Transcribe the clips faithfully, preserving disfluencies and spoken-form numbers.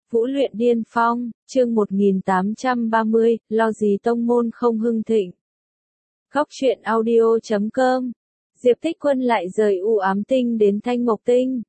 Vũ luyện điên phong, chương một nghìn tám trăm ba mươi, lo gì tông môn không hưng thịnh. Góc truyện audio chấm com. Diệp Tích Quân lại rời U Ám Tinh đến Thanh Mộc Tinh.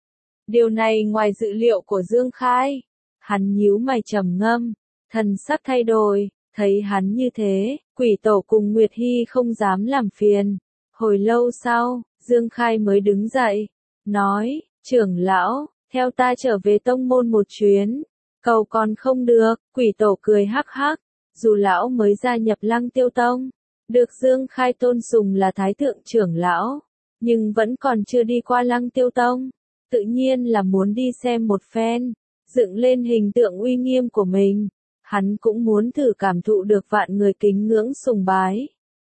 Điều này ngoài dự liệu của Dương Khai. Hắn nhíu mày trầm ngâm, thần sắc thay đổi, thấy hắn như thế, Quỷ Tổ cùng Nguyệt Hy không dám làm phiền. Hồi lâu sau, Dương Khai mới đứng dậy, nói, trưởng lão, theo ta trở về tông môn một chuyến. Cầu còn không được, Quỷ Tổ cười hắc hắc, dù lão mới gia nhập Lăng Tiêu Tông, được Dương Khai tôn sùng là Thái Thượng trưởng lão, nhưng vẫn còn chưa đi qua Lăng Tiêu Tông, tự nhiên là muốn đi xem một phen, dựng lên hình tượng uy nghiêm của mình. Hắn cũng muốn thử cảm thụ được vạn người kính ngưỡng sùng bái.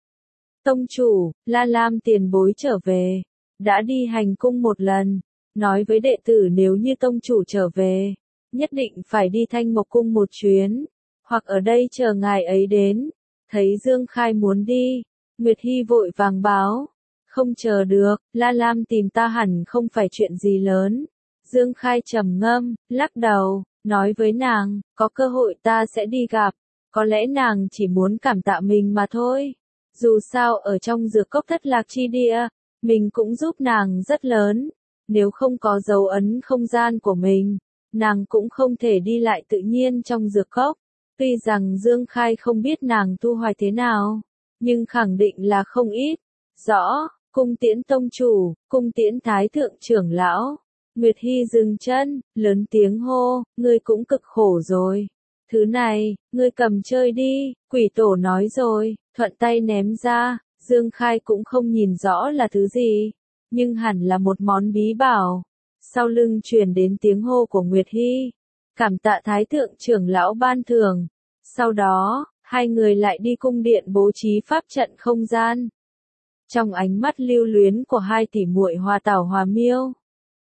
Tông chủ, La Lam tiền bối trở về, đã đi hành cung một lần, nói với đệ tử nếu như tông chủ trở về, nhất định phải đi Thanh Mộc Cung một chuyến, hoặc ở đây chờ ngài ấy đến. Thấy Dương Khai muốn đi, Nguyệt Hy vội vàng báo, không chờ được, La Lam tìm ta hẳn không phải chuyện gì lớn. Dương Khai trầm ngâm, lắc đầu, nói với nàng, có cơ hội ta sẽ đi gặp, có lẽ nàng chỉ muốn cảm tạ mình mà thôi. Dù sao ở trong dược cốc thất lạc chi địa, mình cũng giúp nàng rất lớn, nếu không có dấu ấn không gian của mình, nàng cũng không thể đi lại tự nhiên trong dược cốc. Tuy rằng Dương Khai không biết nàng tu hoài thế nào, nhưng khẳng định là không ít. Rõ, cung tiễn tông chủ, cung tiễn thái thượng trưởng lão. Nguyệt Hy dừng chân, lớn tiếng hô, ngươi cũng cực khổ rồi. Thứ này, ngươi cầm chơi đi, Quỷ Tổ nói rồi, thuận tay ném ra. Dương Khai cũng không nhìn rõ là thứ gì, nhưng hẳn là một món bí bảo. Sau lưng truyền đến tiếng hô của Nguyệt Hy, cảm tạ Thái Thượng trưởng lão ban thưởng. Sau đó, hai người lại đi cung điện bố trí pháp trận không gian. Trong ánh mắt lưu luyến của hai tỷ muội Hoa Tảo Hòa Miêu,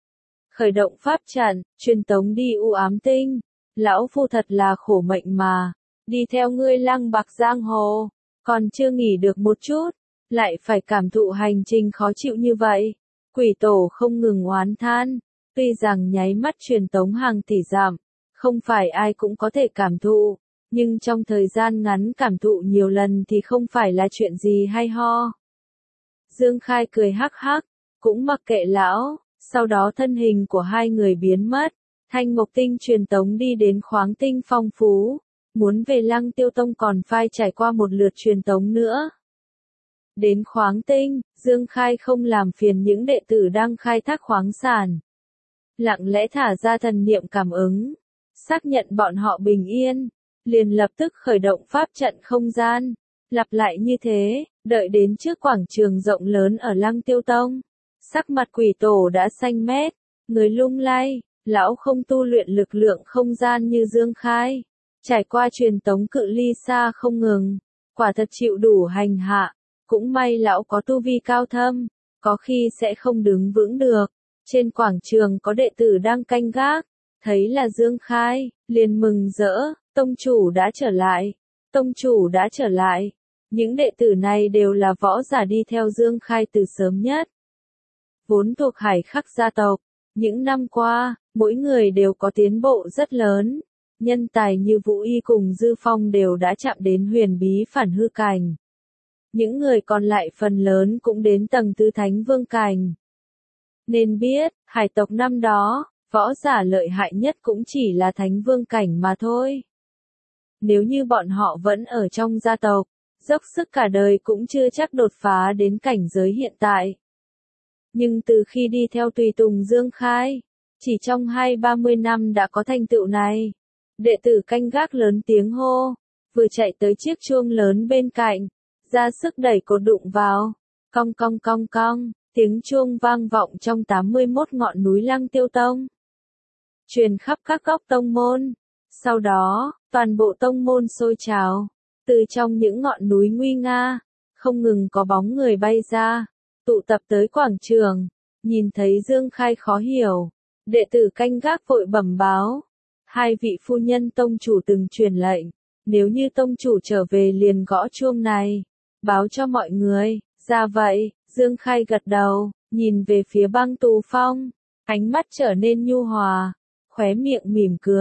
khởi động pháp trận, truyền tống đi U Ám Tinh. Lão phu thật là khổ mệnh mà, đi theo ngươi lang bạc giang hồ, còn chưa nghỉ được một chút, lại phải cảm thụ hành trình khó chịu như vậy. Quỷ Tổ không ngừng oán than, tuy rằng nháy mắt truyền tống hàng tỷ dặm, không phải ai cũng có thể cảm thụ, nhưng trong thời gian ngắn cảm thụ nhiều lần thì không phải là chuyện gì hay ho. Dương Khai cười hắc hắc, cũng mặc kệ lão, sau đó thân hình của hai người biến mất. Thanh Mộc Tinh truyền tống đi đến khoáng tinh phong phú, muốn về Lăng Tiêu Tông còn phải trải qua một lượt truyền tống nữa. Đến khoáng tinh, Dương Khai không làm phiền những đệ tử đang khai thác khoáng sản. Lặng lẽ thả ra thần niệm cảm ứng, xác nhận bọn họ bình yên, liền lập tức khởi động pháp trận không gian, lặp lại như thế, đợi đến trước quảng trường rộng lớn ở Lăng Tiêu Tông. Sắc mặt Quỷ Tổ đã xanh mét, người lung lay. Lão không tu luyện lực lượng không gian như Dương Khai, trải qua truyền tống cự ly xa không ngừng, quả thật chịu đủ hành hạ. Cũng may lão có tu vi cao thâm, có khi sẽ không đứng vững được. Trên quảng trường có đệ tử đang canh gác, thấy là Dương Khai, liền mừng rỡ, tông chủ đã trở lại, tông chủ đã trở lại. Những đệ tử này đều là võ giả đi theo Dương Khai từ sớm nhất, vốn thuộc Hải Khắc gia tộc. Những năm qua, mỗi người đều có tiến bộ rất lớn. Nhân tài như Vũ Y cùng Dư Phong đều đã chạm đến huyền bí phản hư cảnh. Những người còn lại phần lớn cũng đến tầng tứ thánh vương cảnh. Nên biết, hải tộc năm đó, võ giả lợi hại nhất cũng chỉ là thánh vương cảnh mà thôi. Nếu như bọn họ vẫn ở trong gia tộc, dốc sức cả đời cũng chưa chắc đột phá đến cảnh giới hiện tại. Nhưng từ khi đi theo tùy tùng Dương Khai, chỉ trong hai ba mươi năm đã có thành tựu này. Đệ tử canh gác lớn tiếng hô, vừa chạy tới chiếc chuông lớn bên cạnh, ra sức đẩy cột đụng vào, cong cong cong cong, tiếng chuông vang vọng trong tám mươi mốt ngọn núi Lăng Tiêu Tông, truyền khắp các góc tông môn. Sau đó, toàn bộ tông môn sôi trào, từ trong những ngọn núi nguy nga, không ngừng có bóng người bay ra, tụ tập tới quảng trường. Nhìn thấy Dương Khai khó hiểu, đệ tử canh gác vội bẩm báo, hai vị phu nhân tông chủ từng truyền lệnh, nếu như tông chủ trở về liền gõ chuông này, báo cho mọi người. Ra vậy, Dương Khai gật đầu, nhìn về phía Băng Tù Phong, ánh mắt trở nên nhu hòa, khóe miệng mỉm cười,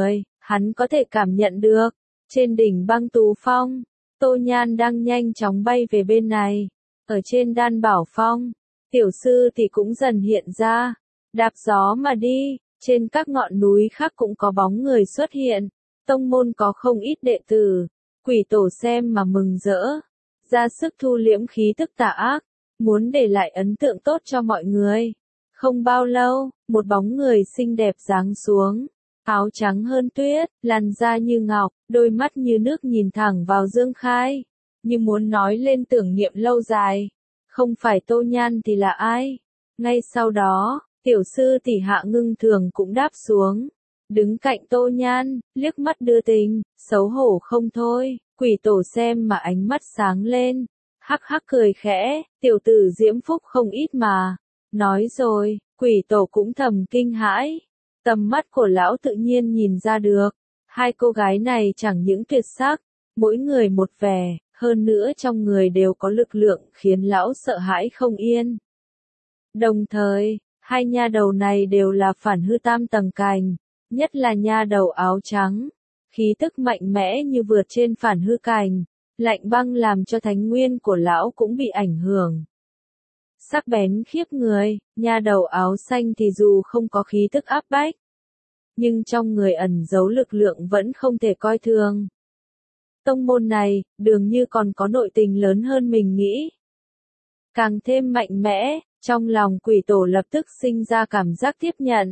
Hắn có thể cảm nhận được, trên đỉnh băng tú phong, Tô Nhan đang nhanh chóng bay về bên này. Ở trên đan bảo phong, tiểu sư thì cũng dần hiện ra, đạp gió mà đi, trên các ngọn núi khác cũng có bóng người xuất hiện. Tông môn có không ít đệ tử, quỷ tổ xem mà mừng rỡ, ra sức thu liễm khí tức tà ác, muốn để lại ấn tượng tốt cho mọi người. Không bao lâu, một bóng người xinh đẹp giáng xuống, áo trắng hơn tuyết, làn da như ngọc, đôi mắt như nước nhìn thẳng vào Dương Khai, như muốn nói lên tưởng niệm lâu dài. Không phải Tô Nhan thì là ai? Ngay sau đó, tiểu sư tỷ Hạ Ngưng Thường cũng đáp xuống, đứng cạnh Tô Nhan, liếc mắt đưa tình, xấu hổ không thôi. Quỷ tổ xem mà ánh mắt sáng lên, hắc hắc cười khẽ, tiểu tử diễm phúc không ít mà. Nói rồi, quỷ tổ cũng thầm kinh hãi. Tầm mắt của lão tự nhiên nhìn ra được, hai cô gái này chẳng những tuyệt sắc, mỗi người một vẻ, hơn nữa trong người đều có lực lượng khiến lão sợ hãi không yên. Đồng thời, hai nha đầu này đều là phản hư tam tầng cành, nhất là nha đầu áo trắng, khí tức mạnh mẽ như vượt trên phản hư cành, lạnh băng làm cho thánh nguyên của lão cũng bị ảnh hưởng. Sắc bén khiếp người, nha đầu áo xanh thì dù không có khí tức áp bách, nhưng trong người ẩn giấu lực lượng vẫn không thể coi thường. Tông môn này, dường như còn có nội tình lớn hơn mình nghĩ. Càng thêm mạnh mẽ, trong lòng quỷ tổ lập tức sinh ra cảm giác tiếp nhận.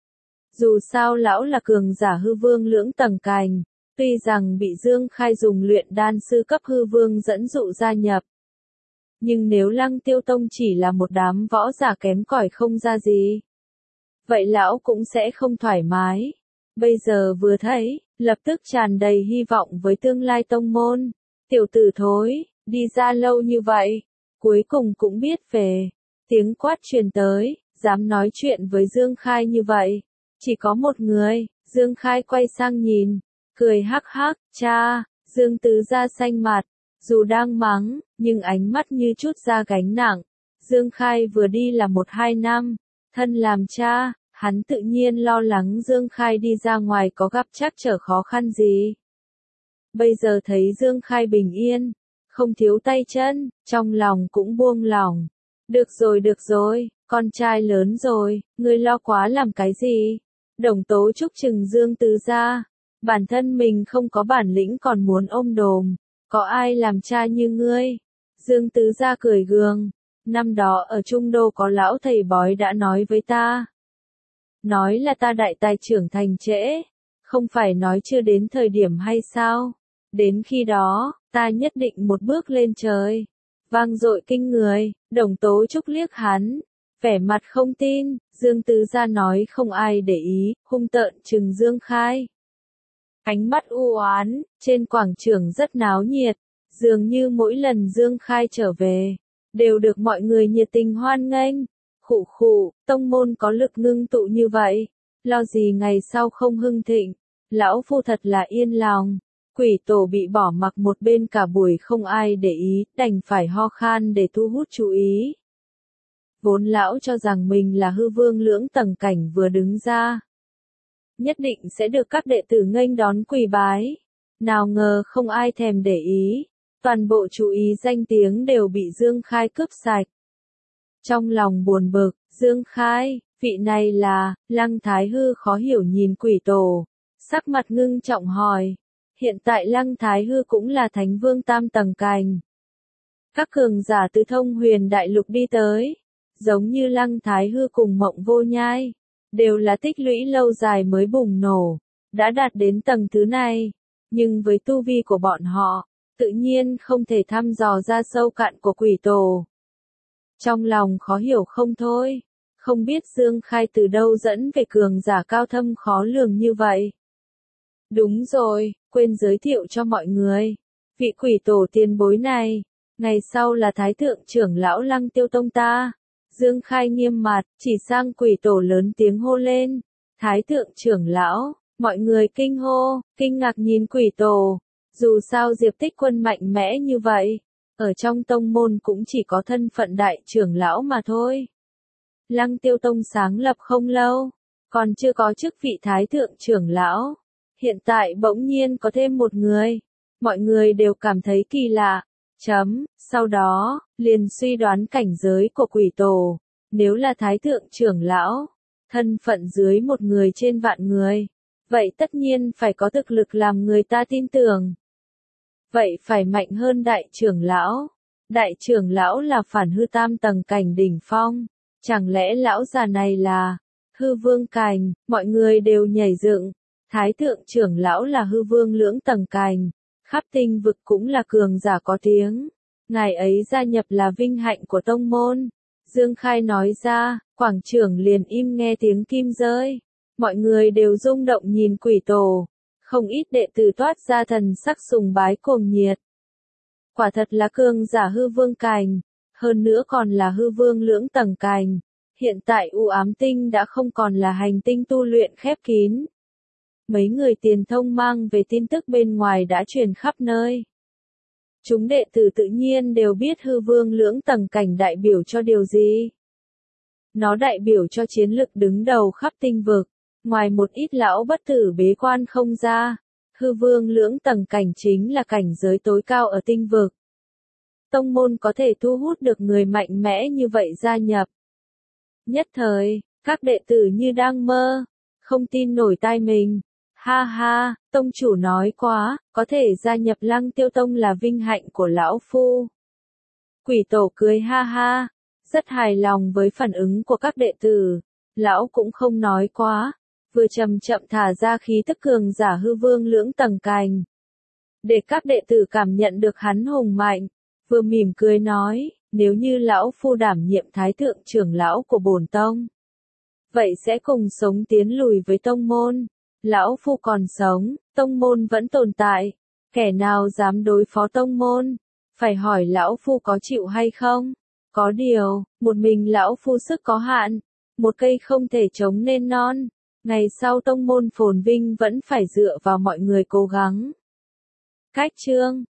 Dù sao lão là cường giả hư vương lưỡng tầng cành, tuy rằng bị Dương Khai dùng luyện đan sư cấp hư vương dẫn dụ gia nhập. Nhưng nếu Lăng Tiêu Tông chỉ là một đám võ giả kém cỏi không ra gì, vậy lão cũng sẽ không thoải mái. Bây giờ vừa thấy, lập tức tràn đầy hy vọng với tương lai tông môn. Tiểu tử thối, đi ra lâu như vậy, cuối cùng cũng biết về. Tiếng quát truyền tới, dám nói chuyện với Dương Khai như vậy. Chỉ có một người, Dương Khai quay sang nhìn, cười hắc hắc, cha, Dương tứ gia xanh mặt, dù đang mắng, nhưng ánh mắt như chút ra gánh nặng. Dương Khai vừa đi là một hai năm, thân làm cha, hắn tự nhiên lo lắng Dương Khai đi ra ngoài có gặp trắc trở khó khăn gì. Bây giờ thấy Dương Khai bình yên, không thiếu tay chân, trong lòng cũng buông lỏng. Được rồi được rồi, con trai lớn rồi, ngươi lo quá làm cái gì? Đồng Tố Trúc chừng Dương Tứ gia, bản thân mình không có bản lĩnh còn muốn ôm đồm, có ai làm cha như ngươi? Dương Tứ gia cười gượng, năm đó ở Trung Đô có lão thầy bói đã nói với ta. Nói là ta đại tài trưởng thành trễ, không phải nói chưa đến thời điểm hay sao? Đến khi đó, ta nhất định một bước lên trời. Vang dội kinh người, Đồng Tố Trúc liếc hắn, vẻ mặt không tin, Dương Tứ gia nói không ai để ý, hung tợn trừng Dương Khai. Ánh mắt u oán, trên quảng trường rất náo nhiệt, dường như mỗi lần Dương Khai trở về, đều được mọi người nhiệt tình hoan nghênh. Khụ khụ, tông môn có lực ngưng tụ như vậy, lo gì ngày sau không hưng thịnh, lão phu thật là yên lòng. Quỷ tổ bị bỏ mặc một bên cả buổi không ai để ý, đành phải ho khan để thu hút chú ý. Vốn lão cho rằng mình là hư vương lưỡng tầng cảnh vừa đứng ra, nhất định sẽ được các đệ tử nghênh đón quỳ bái. Nào ngờ không ai thèm để ý, toàn bộ chú ý danh tiếng đều bị Dương Khai cướp sạch. Trong lòng buồn bực, Dương Khai, vị này là, Lăng Thái Hư khó hiểu nhìn quỷ tổ, sắc mặt ngưng trọng hỏi. Hiện tại Lăng Thái Hư cũng là thánh vương tam tầng cành. Các cường giả từ Thông Huyền Đại Lục đi tới, giống như Lăng Thái Hư cùng Mộng Vô Nhai, đều là tích lũy lâu dài mới bùng nổ, đã đạt đến tầng thứ này, nhưng với tu vi của bọn họ, tự nhiên không thể thăm dò ra sâu cạn của quỷ tổ. Trong lòng khó hiểu không thôi, không biết Dương Khai từ đâu dẫn về cường giả cao thâm khó lường như vậy. Đúng rồi, quên giới thiệu cho mọi người, vị quỷ tổ tiền bối này, ngày sau là Thái thượng trưởng lão Lăng Tiêu Tông ta. Dương Khai nghiêm mặt, chỉ sang quỷ tổ lớn tiếng hô lên, Thái thượng trưởng lão, mọi người kinh hô, kinh ngạc nhìn quỷ tổ, dù sao Diệp Tích Quân mạnh mẽ như vậy, ở trong tông môn cũng chỉ có thân phận đại trưởng lão mà thôi. Lăng Tiêu Tông sáng lập không lâu, còn chưa có chức vị Thái thượng trưởng lão. Hiện tại bỗng nhiên có thêm một người. Mọi người đều cảm thấy kỳ lạ. Chấm, sau đó, liền suy đoán cảnh giới của quỷ tổ. Nếu là thái thượng trưởng lão, thân phận dưới một người trên vạn người, vậy tất nhiên phải có thực lực làm người ta tin tưởng. Vậy phải mạnh hơn đại trưởng lão. Đại trưởng lão là phản hư tam tầng cảnh đỉnh phong. Chẳng lẽ lão già này là hư vương cành? Mọi người đều nhảy dựng. Thái thượng trưởng lão là hư vương lưỡng tầng cành. Khắp tinh vực cũng là cường giả có tiếng. Ngài ấy gia nhập là vinh hạnh của tông môn. Dương Khai nói ra, quảng trưởng liền im nghe tiếng kim rơi. Mọi người đều rung động nhìn quỷ tổ. Không ít đệ tử toát ra thần sắc sùng bái cuồng nhiệt. Quả thật là cường giả hư vương cành, hơn nữa còn là hư vương lưỡng tầng cành. Hiện tại U Ám Tinh đã không còn là hành tinh tu luyện khép kín. Mấy người tiền thông mang về tin tức bên ngoài đã truyền khắp nơi. Chúng đệ tử tự nhiên đều biết hư vương lưỡng tầng cảnh đại biểu cho điều gì. Nó đại biểu cho chiến lực đứng đầu khắp tinh vực. Ngoài một ít lão bất tử bế quan không ra, hư vương lưỡng tầng cảnh chính là cảnh giới tối cao ở tinh vực. Tông môn có thể thu hút được người mạnh mẽ như vậy gia nhập. Nhất thời, các đệ tử như đang mơ, không tin nổi tai mình. Ha ha, tông chủ nói quá, có thể gia nhập Lăng Tiêu Tông là vinh hạnh của lão phu. Quỷ tổ cười ha ha, rất hài lòng với phản ứng của các đệ tử. Lão cũng không nói quá, vừa chậm chậm thả ra khí tức cường giả hư vương lưỡng tầng cành. Để các đệ tử cảm nhận được hắn hùng mạnh, vừa mỉm cười nói, nếu như lão phu đảm nhiệm thái thượng trưởng lão của bổn tông, vậy sẽ cùng sống tiến lùi với tông môn. Lão phu còn sống, tông môn vẫn tồn tại, kẻ nào dám đối phó tông môn, phải hỏi lão phu có chịu hay không. Có điều, một mình lão phu sức có hạn, một cây không thể chống nên non. Ngày sau tông môn phồn vinh vẫn phải dựa vào mọi người cố gắng. Cách chương